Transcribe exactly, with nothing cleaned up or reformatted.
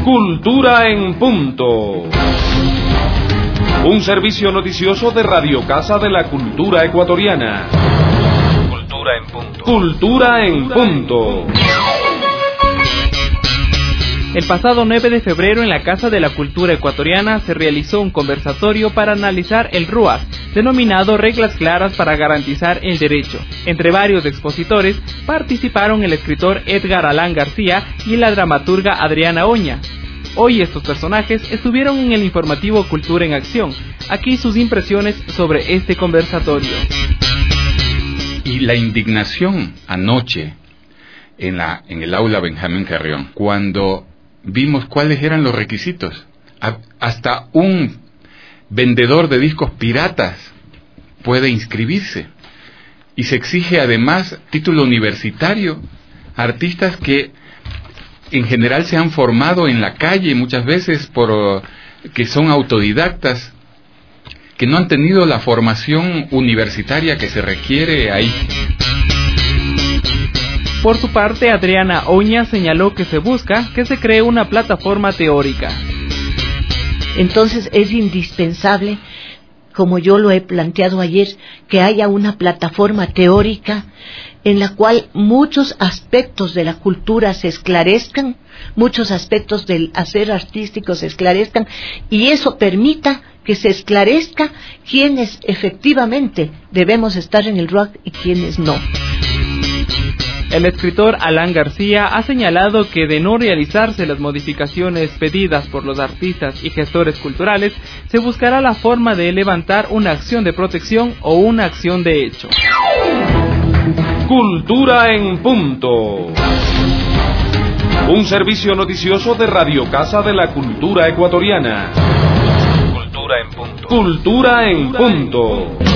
Cultura en punto. Un servicio noticioso de Radio Casa de la Cultura Ecuatoriana. Cultura en punto. Cultura en punto. El pasado nueve de febrero en la Casa de la Cultura Ecuatoriana se realizó un conversatorio para analizar el R U A C, denominado Reglas Claras para Garantizar el Derecho. Entre varios expositores participaron el escritor Edgar Alán García y la dramaturga Adriana Oña. Hoy estos personajes estuvieron en el informativo Cultura en Acción. Aquí sus impresiones sobre este conversatorio. Y la indignación anoche en, la, en el aula Benjamín Carrión, cuando vimos cuáles eran los requisitos. Hasta un vendedor de discos piratas puede inscribirse. Y se exige además título universitario a artistas que en general se han formado en la calle muchas veces, por que son autodidactas, que no han tenido la formación universitaria que se requiere ahí. Por su parte, Adriana Oña señaló que se busca que se cree una plataforma teórica. Entonces es indispensable, como yo lo he planteado ayer, que haya una plataforma teórica en la cual muchos aspectos de la cultura se esclarezcan, muchos aspectos del hacer artístico se esclarezcan, y eso permita que se esclarezca quiénes efectivamente debemos estar en el R U A C y quiénes no. El escritor Alán García ha señalado que de no realizarse las modificaciones pedidas por los artistas y gestores culturales, se buscará la forma de levantar una acción de protección o una acción de hecho. Cultura en punto. Un servicio noticioso de Radio Casa de la Cultura Ecuatoriana. Cultura en punto. Cultura en punto.